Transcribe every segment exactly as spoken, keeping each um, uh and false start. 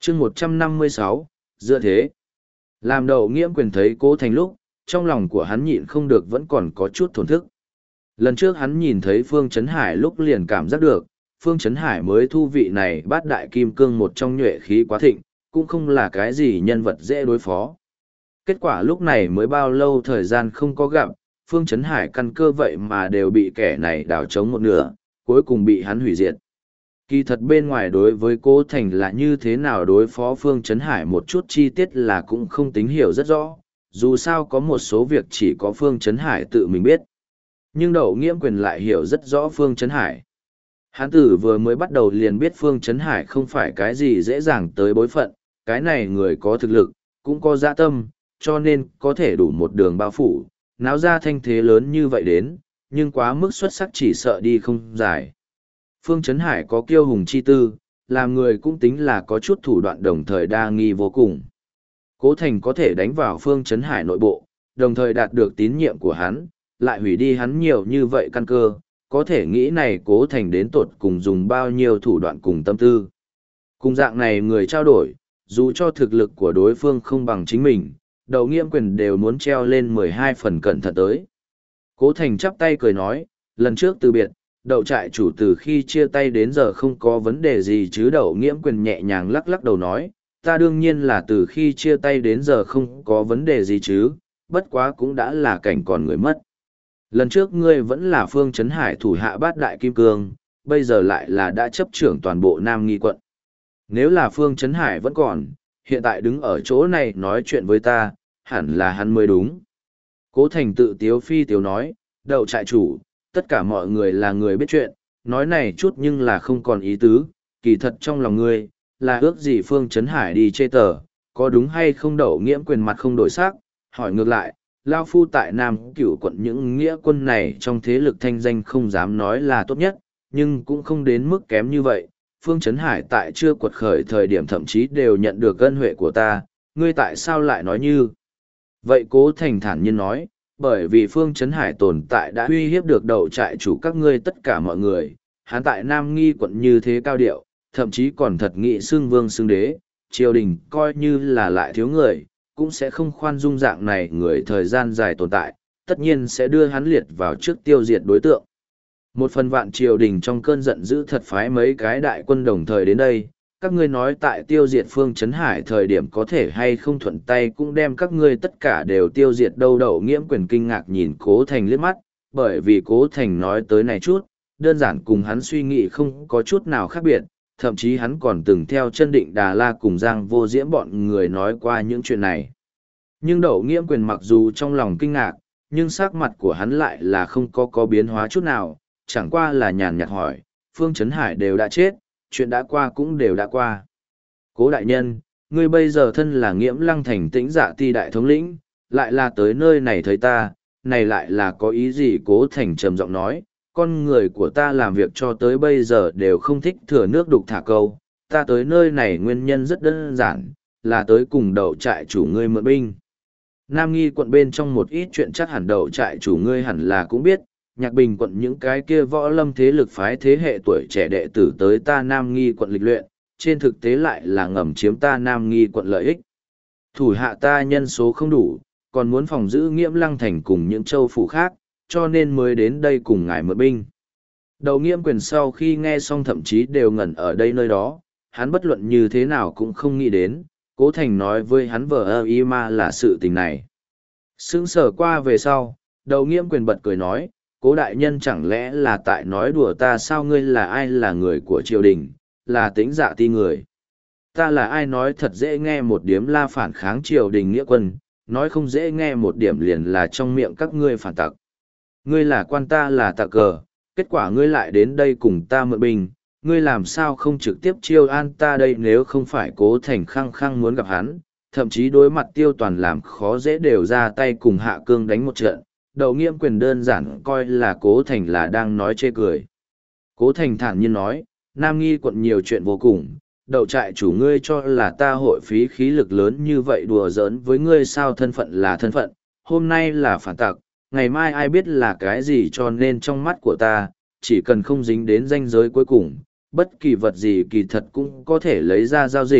chương một trăm năm mươi sáu, dựa thế. Làm Đậu Nghiễm Quyền thấy Cố Thành lúc, trong lòng của hắn nhịn không được vẫn còn có chút thổn thức. Lần trước hắn nhìn thấy Phương Chấn Hải lúc liền cảm giác được, Phương Chấn Hải mới thu vị này bát đại kim cương một trong nhuệ khí quá thịnh, cũng không là cái gì nhân vật dễ đối phó. Kết quả lúc này mới bao lâu thời gian không có gặp, Phương Chấn Hải căn cơ vậy mà đều bị kẻ này đào trống một nửa, cuối cùng bị hắn hủy diệt. Kỳ thật bên ngoài đối với Cố Thành là như thế nào đối phó Phương Chấn Hải một chút chi tiết là cũng không tính hiểu rất rõ, dù sao có một số việc chỉ có Phương Chấn Hải tự mình biết. Nhưng Đậu Nghiễm Quyền lại hiểu rất rõ Phương Chấn Hải. Hán tử vừa mới bắt đầu liền biết Phương Chấn Hải không phải cái gì dễ dàng tới bối phận, cái này người có thực lực, cũng có dạ tâm, cho nên có thể đủ một đường bao phủ, náo ra thanh thế lớn như vậy đến, nhưng quá mức xuất sắc chỉ sợ đi không dài. Phương Chấn Hải có kiêu hùng chi tư, làm người cũng tính là có chút thủ đoạn đồng thời đa nghi vô cùng. Cố Thành có thể đánh vào Phương Chấn Hải nội bộ, đồng thời đạt được tín nhiệm của hắn, lại hủy đi hắn nhiều như vậy căn cơ, có thể nghĩ này Cố Thành đến tột cùng dùng bao nhiêu thủ đoạn cùng tâm tư. Cùng dạng này người trao đổi, dù cho thực lực của đối phương không bằng chính mình, Đậu Nghiễm Quyền đều muốn treo lên mười hai phần cẩn thận tới. Cố Thành chắp tay cười nói, lần trước từ biệt, Đậu trại chủ từ khi chia tay đến giờ không có vấn đề gì chứ. Đậu Nghiễm Quyền nhẹ nhàng lắc lắc đầu nói, ta đương nhiên là từ khi chia tay đến giờ không có vấn đề gì chứ, bất quá cũng đã là cảnh còn người mất. Lần trước ngươi vẫn là Phương Chấn Hải thủ hạ bát đại kim cương, bây giờ lại là đã chấp trưởng toàn bộ Nam Nghi quận. Nếu là Phương Chấn Hải vẫn còn, hiện tại đứng ở chỗ này nói chuyện với ta, hẳn là hắn mới đúng. Cố Thành tự tiếu phi tiếu nói, Đậu trại chủ, tất cả mọi người là người biết chuyện, nói này chút nhưng là không còn ý tứ, kỳ thật trong lòng ngươi, là ước gì Phương Chấn Hải đi chê tờ, có đúng hay không. Đậu Nghiễm Quyền mặt không đổi sắc, hỏi ngược lại, Lao Phu tại Nam Cửu quận những nghĩa quân này trong thế lực thanh danh không dám nói là tốt nhất, nhưng cũng không đến mức kém như vậy. Phương Chấn Hải tại chưa quật khởi thời điểm thậm chí đều nhận được ân huệ của ta, ngươi tại sao lại nói như vậy? Cố Thành thản nhiên nói, bởi vì Phương Chấn Hải tồn tại đã uy hiếp được Đậu trại chủ các ngươi tất cả mọi người, hắn tại Nam Nghi quận như thế cao điệu, thậm chí còn thật nghị xưng vương xưng đế, triều đình coi như là lại thiếu người, cũng sẽ không khoan dung dạng này người thời gian dài tồn tại, tất nhiên sẽ đưa hắn liệt vào trước tiêu diệt đối tượng. Một phần vạn triều đình trong cơn giận dữ thật phái mấy cái đại quân đồng thời đến đây, các ngươi nói tại tiêu diệt Phương Chấn Hải thời điểm có thể hay không thuận tay cũng đem các ngươi tất cả đều tiêu diệt. Đâu Đậu Nghiễm Quyền kinh ngạc nhìn Cố Thành liếc mắt, bởi vì Cố Thành nói tới này chút, đơn giản cùng hắn suy nghĩ không có chút nào khác biệt, thậm chí hắn còn từng theo Chân Định Đà La cùng Giang Vô Diễm bọn người nói qua những chuyện này. Nhưng Đậu Nghiễm Quyền mặc dù trong lòng kinh ngạc, nhưng sắc mặt của hắn lại là không có có biến hóa chút nào, chẳng qua là nhàn nhạt hỏi, Phương Chấn Hải đều đã chết, chuyện đã qua cũng đều đã qua. Cố đại nhân, ngươi bây giờ thân là Nghiễm Lăng thành Tĩnh Dạ Ti đại thống lĩnh, lại là tới nơi này thấy ta, này lại là có ý gì? Cố Thành trầm giọng nói, con người của ta làm việc cho tới bây giờ đều không thích thừa nước đục thả câu, ta tới nơi này nguyên nhân rất đơn giản, là tới cùng Đậu trại chủ ngươi mượn binh. Nam Nghi quận bên trong một ít chuyện chắc hẳn Đậu trại chủ ngươi hẳn là cũng biết, Nhạc Bình quận những cái kia võ lâm thế lực phái thế hệ tuổi trẻ đệ tử tới ta Nam Nghi quận lịch luyện, trên thực tế lại là ngầm chiếm ta Nam Nghi quận lợi ích. Thủ hạ ta nhân số không đủ, còn muốn phòng giữ Nghiễm Lăng thành cùng những châu phủ khác, cho nên mới đến đây cùng ngài mượn binh. Đậu Nghiễm Quyền sau khi nghe xong thậm chí đều ngẩn ở đây nơi đó, hắn bất luận như thế nào cũng không nghĩ đến, Cố Thành nói với hắn vờ ơ y ma là sự tình này. Sững sờ qua về sau, Đậu Nghiễm Quyền bật cười nói, Cố đại nhân chẳng lẽ là tại nói đùa ta sao? Ngươi là ai? Là người của triều đình, là Tĩnh Dạ Ti người. Ta là ai? Nói thật dễ nghe một điểm là phản kháng triều đình nghĩa quân, nói không dễ nghe một điểm liền là trong miệng các ngươi phản tặc. Ngươi là quan, ta là tặc cờ, kết quả ngươi lại đến đây cùng ta mượn binh, ngươi làm sao không trực tiếp chiêu an ta đây? Nếu không phải Cố Thành khăng khăng muốn gặp hắn, thậm chí đối mặt Tiêu Toàn làm khó dễ đều ra tay cùng Hạ Cương đánh một trận, Đậu Nghiễm Quyền đơn giản coi là Cố Thành là đang nói chê cười. Cố Thành thản nhiên nói, Nam Nghi quận nhiều chuyện vô cùng, Đậu trại chủ ngươi cho là ta hội phí khí lực lớn như vậy đùa giỡn với ngươi sao? Thân phận là thân phận, hôm nay là phản tặc, ngày mai ai biết là cái gì, cho nên trong mắt của ta, chỉ cần không dính đến ranh giới cuối cùng, bất kỳ vật gì kỳ thật cũng có thể lấy ra giao dịch,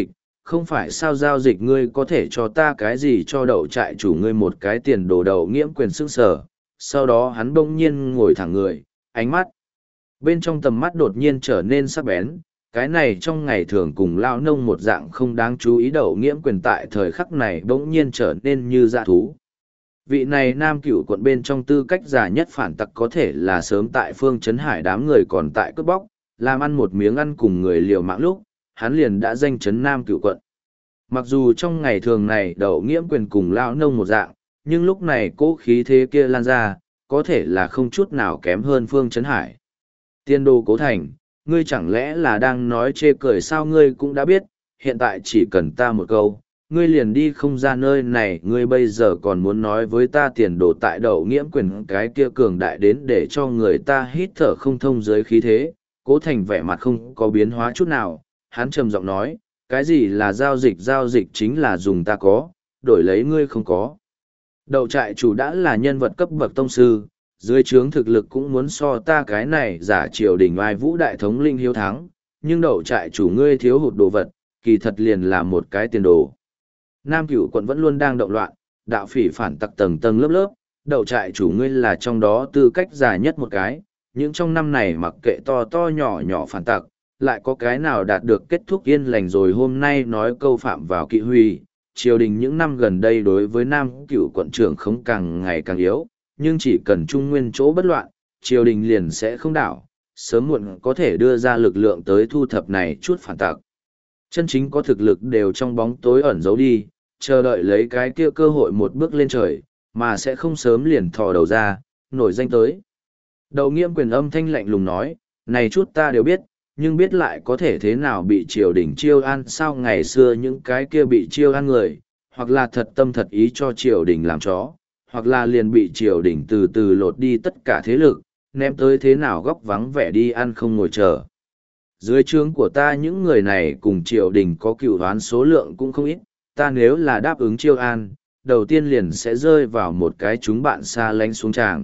không phải sao giao dịch ngươi có thể cho ta cái gì cho đậu trại chủ ngươi một cái tiền đồ đậu nghiễm quyền sức sở. Sau đó hắn bỗng nhiên ngồi thẳng người, ánh mắt. Bên trong tầm mắt đột nhiên trở nên sắc bén, cái này trong ngày thường cùng lao nông một dạng không đáng chú ý đậu nghiễm quyền tại thời khắc này bỗng nhiên trở nên như dạ thú. Vị này nam cửu quận bên trong tư cách già nhất phản tặc có thể là sớm tại phương Trấn Hải đám người còn tại cướp bóc, làm ăn một miếng ăn cùng người liều mạng lúc, hắn liền đã danh chấn nam cửu quận. Mặc dù trong ngày thường này đậu nghiễm quyền cùng lao nông một dạng, nhưng lúc này cố khí thế kia lan ra, có thể là không chút nào kém hơn phương Trấn Hải. Tiên đô Cố Thành, ngươi chẳng lẽ là đang nói chê cười sao? Ngươi cũng đã biết, hiện tại chỉ cần ta một câu, ngươi liền đi không ra nơi này. Ngươi bây giờ còn muốn nói với ta tiền đồ tại đậu nghiễm quyền cái kia cường đại đến để cho người ta hít thở không thông dưới khí thế. Cố Thành vẻ mặt không có biến hóa chút nào, hắn trầm giọng nói, cái gì là giao dịch? Giao dịch chính là dùng ta có, đổi lấy ngươi không có. Đậu trại chủ đã là nhân vật cấp bậc tông sư, dưới trướng thực lực cũng muốn so ta cái này giả triều đình oai vũ đại thống linh hiếu thắng, nhưng đậu trại chủ ngươi thiếu hụt đồ vật, kỳ thật liền là một cái tiền đồ. Nam Cửu quận vẫn luôn đang động loạn, đạo phỉ phản tặc tầng tầng lớp lớp, đậu trại chủ ngươi là trong đó tư cách giả nhất một cái, những trong năm này mặc kệ to to nhỏ nhỏ phản tặc, lại có cái nào đạt được kết thúc yên lành rồi. Hôm nay nói câu phạm vào kỵ huy, triều đình những năm gần đây đối với Nam Cửu quận trưởng không càng ngày càng yếu, nhưng chỉ cần trung nguyên chỗ bất loạn, triều đình liền sẽ không đảo, sớm muộn có thể đưa ra lực lượng tới thu thập này chút phản tặc. Chân chính có thực lực đều trong bóng tối ẩn giấu đi, chờ đợi lấy cái kia cơ hội một bước lên trời, mà sẽ không sớm liền thò đầu ra, nổi danh tới. Đậu nghiễm quyền âm thanh lạnh lùng nói, này chút ta đều biết, nhưng biết lại có thể thế nào bị triều đình chiêu an sao? Ngày xưa những cái kia bị chiêu an người, hoặc là thật tâm thật ý cho triều đình làm chó, hoặc là liền bị triều đình từ từ lột đi tất cả thế lực, ném tới thế nào góc vắng vẻ đi ăn không ngồi chờ. Dưới trướng của ta những người này cùng triều đình có cựu đoán số lượng cũng không ít, ta nếu là đáp ứng chiêu an, đầu tiên liền sẽ rơi vào một cái chúng bạn xa lánh xuống tràng.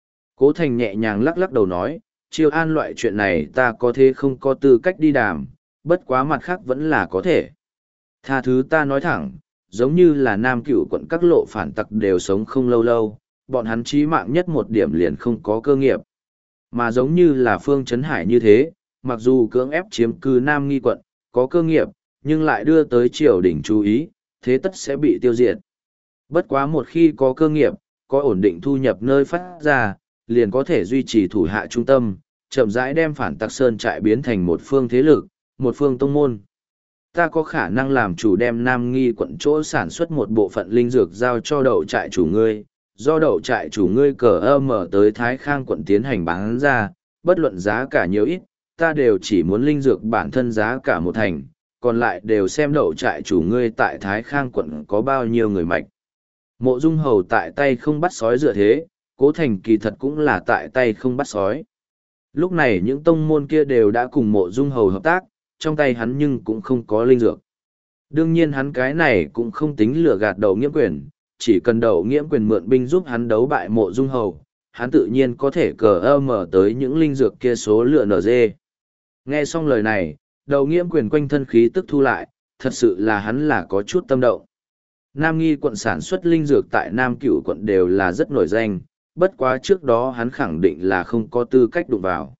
Cố Thành nhẹ nhàng lắc lắc đầu nói, chiêu an loại chuyện này ta có thế không có tư cách đi đàm, bất quá mặt khác vẫn là có thể. Tha thứ ta nói thẳng, giống như là Nam Cửu quận các lộ phản tặc đều sống không lâu lâu, bọn hắn chí mạng nhất một điểm liền không có cơ nghiệp. Mà giống như là phương Trấn Hải như thế, mặc dù cưỡng ép chiếm cư Nam Nghi quận, có cơ nghiệp, nhưng lại đưa tới triều đình chú ý, thế tất sẽ bị tiêu diệt. Bất quá một khi có cơ nghiệp, có ổn định thu nhập nơi phát ra, liền có thể duy trì thủ hạ trung tâm, chậm rãi đem phản tặc sơn trại biến thành một phương thế lực, một phương tông môn. Ta có khả năng làm chủ đem Nam Nghi quận chỗ sản xuất một bộ phận linh dược giao cho đậu trại chủ ngươi, do đậu trại chủ ngươi cờ ơ mở tới Thái Khang quận tiến hành bán ra, bất luận giá cả nhiều ít, ta đều chỉ muốn linh dược bản thân giá cả một thành, còn lại đều xem đậu trại chủ ngươi tại Thái Khang quận có bao nhiêu người mạch. Mộ Dung Hầu tại tay không bắt sói dựa thế, Cố Thành kỳ thật cũng là tại tay không bắt sói. Lúc này những tông môn kia đều đã cùng Mộ Dung Hầu hợp tác, trong tay hắn nhưng cũng không có linh dược. Đương nhiên hắn cái này cũng không tính lừa gạt đậu nghiễm quyền, chỉ cần đậu nghiễm quyền mượn binh giúp hắn đấu bại Mộ Dung Hầu, hắn tự nhiên có thể cờ ơ mở tới những linh dược kia số lựa nở dê. Nghe xong lời này, đậu nghiễm quyền quanh thân khí tức thu lại, thật sự là hắn là có chút tâm động. Nam Nghi quận sản xuất linh dược tại Nam Cửu quận đều là rất nổi danh, bất quá trước đó hắn khẳng định là không có tư cách đụng vào.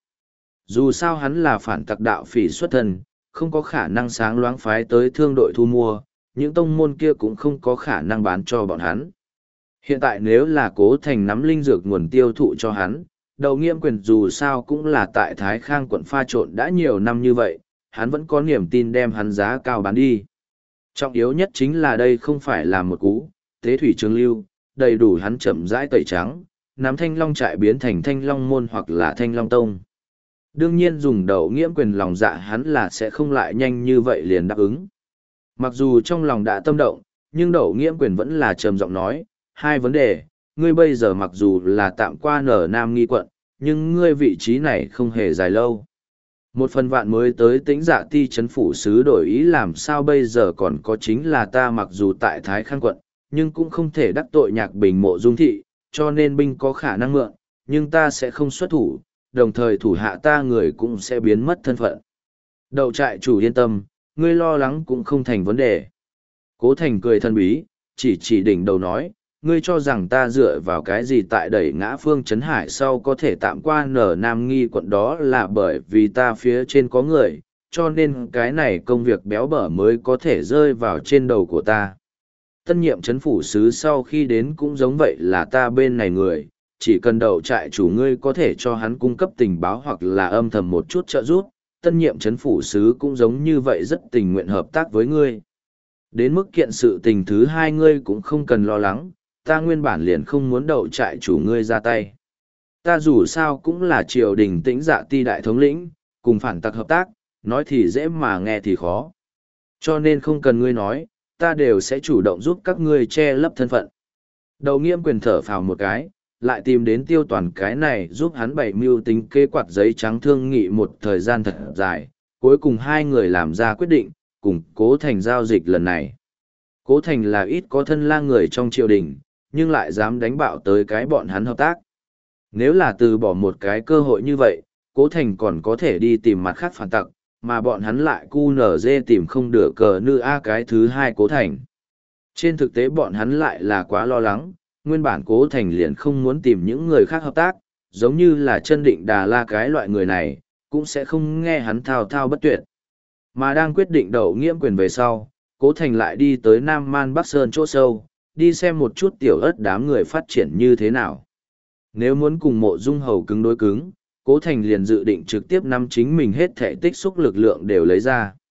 Dù sao hắn là phản tặc đạo phỉ xuất thân, không có khả năng sáng loáng phái tới thương đội thu mua, những tông môn kia cũng không có khả năng bán cho bọn hắn. Hiện tại nếu là Cố Thành nắm linh dược nguồn tiêu thụ cho hắn, đậu nghiễm quyền dù sao cũng là tại Thái Khang quận pha trộn đã nhiều năm như vậy, hắn vẫn có niềm tin đem hắn giá cao bán đi. Trọng yếu nhất chính là đây không phải là một cú, tế thủy trường lưu, đầy đủ hắn chậm rãi tẩy trắng, nắm thanh long trại biến thành thanh long môn hoặc là thanh long tông. Đương nhiên dùng đậu nghiễm quyền lòng dạ hắn là sẽ không lại nhanh như vậy liền đáp ứng. Mặc dù trong lòng đã tâm động, nhưng đậu nghiễm quyền vẫn là trầm giọng nói, hai vấn đề, ngươi bây giờ mặc dù là tạm qua nở Nam Nghi quận, nhưng ngươi vị trí này không hề dài lâu. Một phần vạn mới tới Tĩnh Dạ Ti trấn phủ sứ đổi ý làm sao bây giờ còn có chính là ta mặc dù tại Thái Khang quận, nhưng cũng không thể đắc tội Nhạc Bình Mộ Dung thị, cho nên binh có khả năng mượn, nhưng ta sẽ không xuất thủ, đồng thời thủ hạ ta người cũng sẽ biến mất thân phận. Đậu trại chủ yên tâm, ngươi lo lắng cũng không thành vấn đề. Cố Thành cười thân bí, chỉ chỉ đỉnh đầu nói, ngươi cho rằng ta dựa vào cái gì tại đẩy ngã Phương Trấn Hải sau có thể tạm qua nở Nam Nghi quận, đó là bởi vì ta phía trên có người, cho nên cái này công việc béo bở mới có thể rơi vào trên đầu của ta. Tân nhiệm chấn phủ sứ sau khi đến cũng giống vậy, là ta bên này người, chỉ cần đậu trại chủ ngươi có thể cho hắn cung cấp tình báo hoặc là âm thầm một chút trợ giúp, tân nhiệm chấn phủ sứ cũng giống như vậy rất tình nguyện hợp tác với ngươi. Đến mức kiện sự tình thứ hai ngươi cũng không cần lo lắng, ta nguyên bản liền không muốn đậu trại chủ ngươi ra tay. Ta dù sao cũng là triều đình Tĩnh Dạ Ti đại thống lĩnh, cùng phản tặc hợp tác, nói thì dễ mà nghe thì khó. Cho nên không cần ngươi nói, ta đều sẽ chủ động giúp các ngươi che lấp thân phận. Đầu Nghiêm Quyền thở phào một cái, lại tìm đến Tiêu Toàn cái này giúp hắn bày mưu tính kế quạt giấy trắng thương nghị một thời gian thật dài, cuối cùng hai người làm ra quyết định, cùng Cố Thành giao dịch lần này. Cố Thành là ít có thân lang người trong triều đình, nhưng lại dám đánh bạo tới cái bọn hắn hợp tác. Nếu là từ bỏ một cái cơ hội như vậy, Cố Thành còn có thể đi tìm mặt khác phản tặc, mà bọn hắn lại cu nở dê tìm không được cờ nữ a cái thứ hai Cố Thành. Trên thực tế bọn hắn lại là quá lo lắng, nguyên bản Cố Thành liền không muốn tìm những người khác hợp tác, giống như là Chân Định Đà La cái loại người này, cũng sẽ không nghe hắn thao thao bất tuyệt. Mà đang quyết định đậu Nghiễm Quyền về sau, Cố Thành lại đi tới Nam Man Bắc Sơn chỗ sâu, đi xem một chút tiểu ớt đám người phát triển như thế nào. Nếu muốn cùng Mộ Dung Hầu cứng đối cứng, Cố Thành liền dự định trực tiếp nắm chính mình hết thể tích xúc lực lượng đều lấy ra.